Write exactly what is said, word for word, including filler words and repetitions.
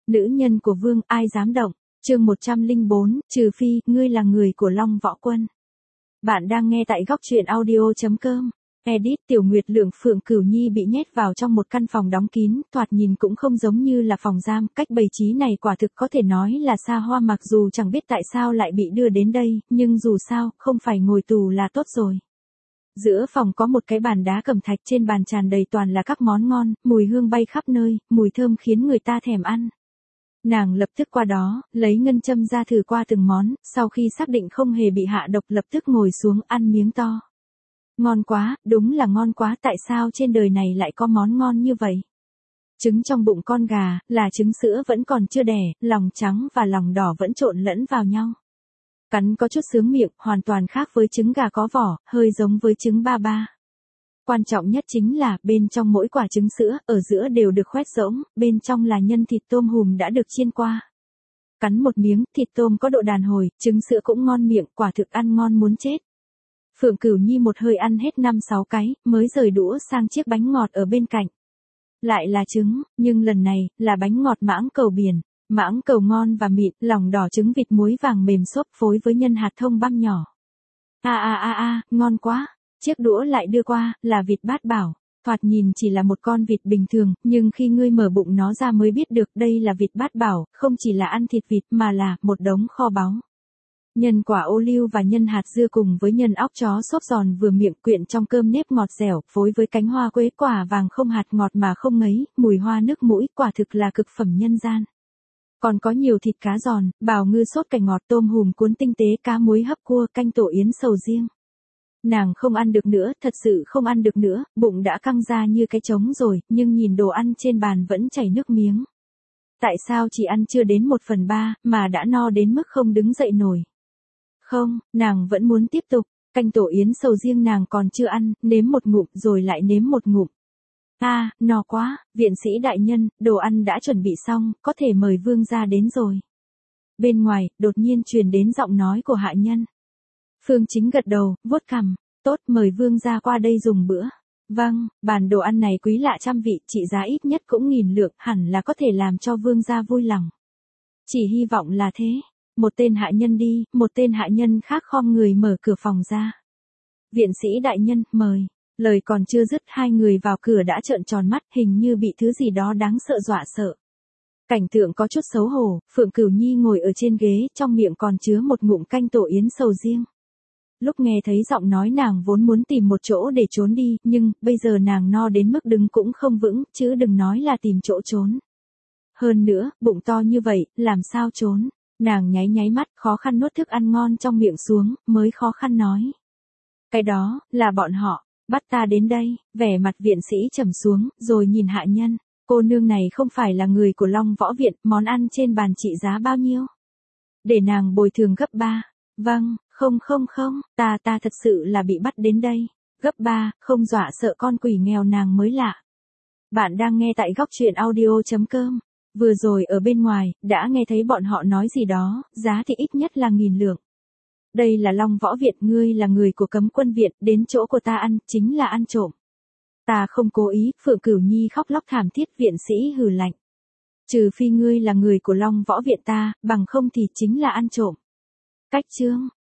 Nữ nhân của vương, ai dám động. Chương một trăm lẻ bốn, trừ phi, ngươi là người của Long Võ Quân. Bạn đang nghe tại góc truyện audio chấm com. Edit. Tiểu Nguyệt Lượng Phượng Cửu Nhi bị nhét vào trong một căn phòng đóng kín, thoạt nhìn cũng không giống như là phòng giam, cách bày trí này quả thực có thể nói là xa hoa, mặc dù chẳng biết tại sao lại bị đưa đến đây, nhưng dù sao, không phải ngồi tù là tốt rồi. Giữa phòng có một cái bàn đá cẩm thạch, trên bàn tràn đầy toàn là các món ngon, mùi hương bay khắp nơi, mùi thơm khiến người ta thèm ăn. Nàng lập tức qua đó, lấy ngân châm ra thử qua từng món, sau khi xác định không hề bị hạ độc lập tức ngồi xuống ăn miếng to. Ngon quá, đúng là ngon quá, tại sao trên đời này lại có món ngon như vậy? Trứng trong bụng con gà, là trứng sữa vẫn còn chưa đẻ, lòng trắng và lòng đỏ vẫn trộn lẫn vào nhau. Cắn có chút sướng miệng, hoàn toàn khác với trứng gà có vỏ, hơi giống với trứng ba ba. Quan trọng nhất chính là, bên trong mỗi quả trứng sữa, ở giữa đều được khoét rỗng, bên trong là nhân thịt tôm hùm đã được chiên qua. Cắn một miếng, thịt tôm có độ đàn hồi, trứng sữa cũng ngon miệng, quả thực ăn ngon muốn chết. Phượng Cửu Nhi một hơi ăn hết năm sáu cái, mới rời đũa sang chiếc bánh ngọt ở bên cạnh. Lại là trứng, nhưng lần này, là bánh ngọt mãng cầu biển. Mãng cầu ngon và mịn, lòng đỏ trứng vịt muối vàng mềm xốp phối với nhân hạt thông băm nhỏ. A a a a, ngon quá. Chiếc đũa lại đưa qua, là vịt bát bảo. Thoạt nhìn chỉ là một con vịt bình thường, nhưng khi ngươi mở bụng nó ra mới biết được đây là vịt bát bảo, không chỉ là ăn thịt vịt mà là một đống kho báu. Nhân quả ô liu và nhân hạt dưa cùng với nhân óc chó xốp giòn vừa miệng, quyện trong cơm nếp ngọt dẻo, phối với cánh hoa quế quả vàng không hạt, ngọt mà không ngấy, mùi hoa nước mũi, quả thực là cực phẩm nhân gian. Còn có nhiều thịt cá giòn, bào ngư sốt cải ngọt, tôm hùm cuốn tinh tế, cá muối hấp cua, canh tổ yến sầu riêng. Nàng không ăn được nữa, thật sự không ăn được nữa, bụng đã căng ra như cái trống rồi, nhưng nhìn đồ ăn trên bàn vẫn chảy nước miếng. Tại sao chỉ ăn chưa đến một phần ba, mà đã no đến mức không đứng dậy nổi? Không, nàng vẫn muốn tiếp tục, canh tổ yến sầu riêng nàng còn chưa ăn, nếm một ngụm rồi lại nếm một ngụm. A, à, no quá, viện sĩ đại nhân, đồ ăn đã chuẩn bị xong, có thể mời vương gia đến rồi. Bên ngoài, đột nhiên truyền đến giọng nói của hạ nhân. Phương Chính gật đầu, vuốt cằm, tốt, mời vương gia qua đây dùng bữa. Vâng, bàn đồ ăn này quý lạ trăm vị, trị giá ít nhất cũng nghìn lượng, hẳn là có thể làm cho vương gia vui lòng. Chỉ hy vọng là thế. Một tên hạ nhân đi, một tên hạ nhân khác khom người mở cửa phòng ra. Viện sĩ đại nhân, mời. Lời còn chưa dứt, hai người vào cửa đã trợn tròn mắt, hình như bị thứ gì đó đáng sợ dọa sợ. Cảnh tượng có chút xấu hổ, Phượng Cửu Nhi ngồi ở trên ghế, trong miệng còn chứa một ngụm canh tổ yến sầu riêng. Lúc nghe thấy giọng nói nàng vốn muốn tìm một chỗ để trốn đi, nhưng, bây giờ nàng no đến mức đứng cũng không vững, chứ đừng nói là tìm chỗ trốn. Hơn nữa, bụng to như vậy, làm sao trốn? Nàng nháy nháy mắt, khó khăn nuốt thức ăn ngon trong miệng xuống, mới khó khăn nói. Cái đó, là bọn họ, bắt ta đến đây, vẻ mặt viện sĩ trầm xuống, rồi nhìn hạ nhân. Cô nương này không phải là người của Long Võ Viện, món ăn trên bàn trị giá bao nhiêu? Để nàng bồi thường gấp ba. Vâng, không không không, ta ta thật sự là bị bắt đến đây. Gấp ba, không dọa sợ con quỷ nghèo nàng mới lạ. Bạn đang nghe tại góc truyện audio chấm com. Vừa rồi ở bên ngoài, đã nghe thấy bọn họ nói gì đó, giá thì ít nhất là nghìn lượng. Đây là Long Võ Viện, ngươi là người của Cấm Quân Viện, đến chỗ của ta ăn, chính là ăn trộm. Ta không cố ý, Phượng Cửu Nhi khóc lóc thảm thiết, viện sĩ hừ lạnh. Trừ phi ngươi là người của Long Võ Viện ta, bằng không thì chính là ăn trộm. Cách chương,